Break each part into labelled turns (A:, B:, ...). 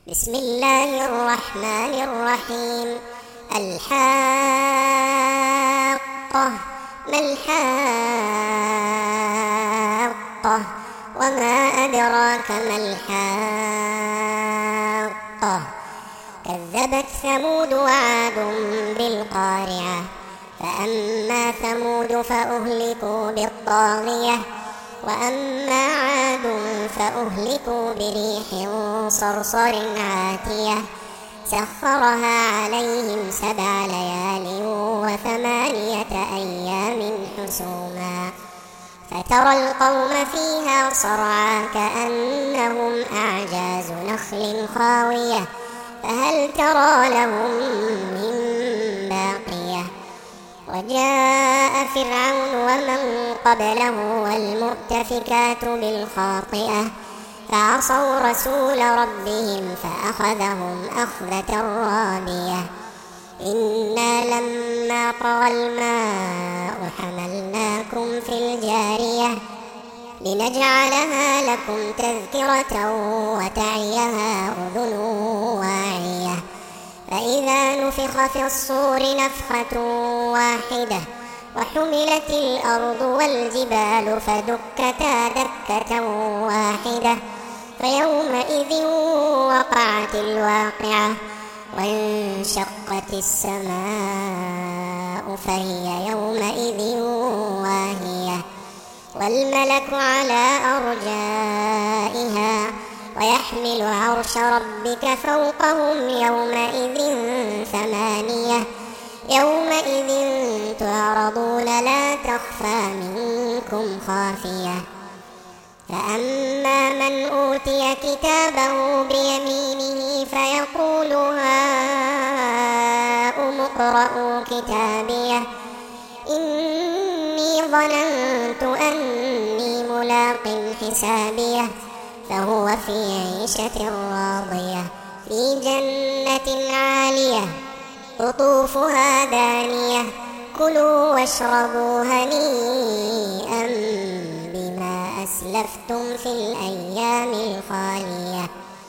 A: بسم الله الرحمن الرحيم. الحاقة. ما الحاقة؟ وما أدراك ما الحاقة؟ كذبت ثمود وعاد بالقارعة. فأما ثمود فأهلكوا بالطاغية، وأما عاد فأهلكوا بريح صرصر عاتية سخرها عليهم 7 ليال و8 أيام حسوما، فترى القوم فيها صرعى كأنهم أعجاز نخل خاوية، فهل ترى لهم من باقية؟ وجاء فرعون ومن قبله والمؤتفكات بالخاطئة فعصوا رسول ربهم فأخذهم أخذة رابية. إنا لما طغى الماء حملناكم في الجارية لنجعلها لكم تذكرة وتعيها أذن واعية. فإذا نفخ في الصور نفخة واحدة وحملت الأرض والجبال فدكتا دكة واحدة فيومئذ وقعت الواقعة وانشقت السماء فهي يومئذ واهية، والملك على أرجائها ويحمل عرش ربك فوقهم يومئذ 8. يومئذ تعرضون لا تخفى منكم خافية. فأما من أوتي كتابه بيمينه فيقول هاؤم اقرءوا كتابيه إني ظننت أني ملاق حسابيه، فهو في عيشة راضية في جنة عالية قطوفها دانية. كلوا واشربوا هنيئا بما أسلفتم في الأيام الخالية.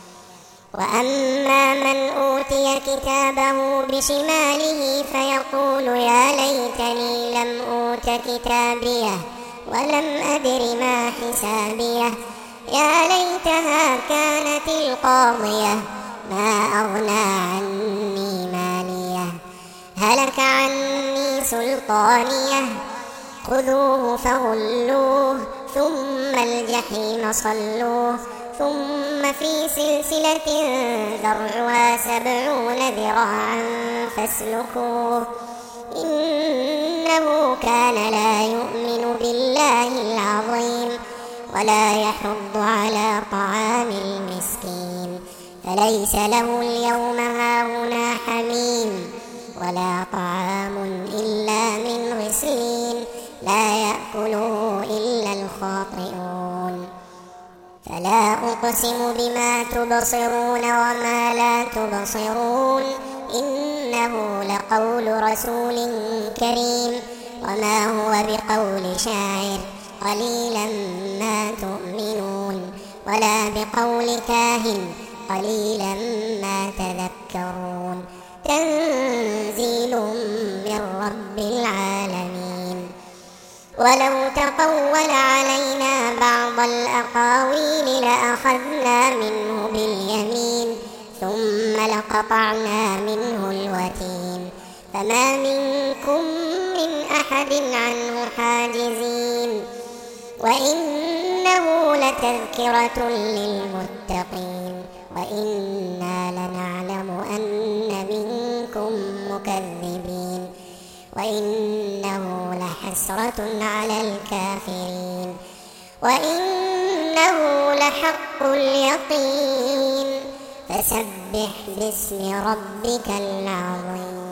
A: وأما من أوتي كتابه بشماله فيقول يا ليتني لم أوت كتابيه ولم أدر ما حسابيه، يا ليتها كانت القاضية ما أغنى عني ماليه، هلك عني سلطانيه. خذوه فغلوه ثم الجحيم صلوه ثم في سلسلة ذرعها 70 ذراعا فاسلكوه إنه كان لا يؤمن بالله العظيم ولا يحض على طعام المسكين، فليس له اليوم هاهنا حميم ولا طعام إلا من غسلين لا يأكله إلا الخاطئون. فلا أقسم بما تبصرون وما لا تبصرون إنه لقول رسول كريم وما هو بقول شاعر قليلا ما تؤمنون ولا بقول كاهن قليلا ما تذكرون. تنزيل من رب العالمين. ولو تقول علينا بعض الأقاويل لأخذنا منه باليمين ثم لقطعنا منه الوتين فما منكم من أحد عنه حاجزين. وإنه لتذكرة للمتقين وإنا لنعلم أن منكم مكذبين وإنه لحسرة على الكافرين وإنه لحق اليقين. فسبح باسم ربك العظيم.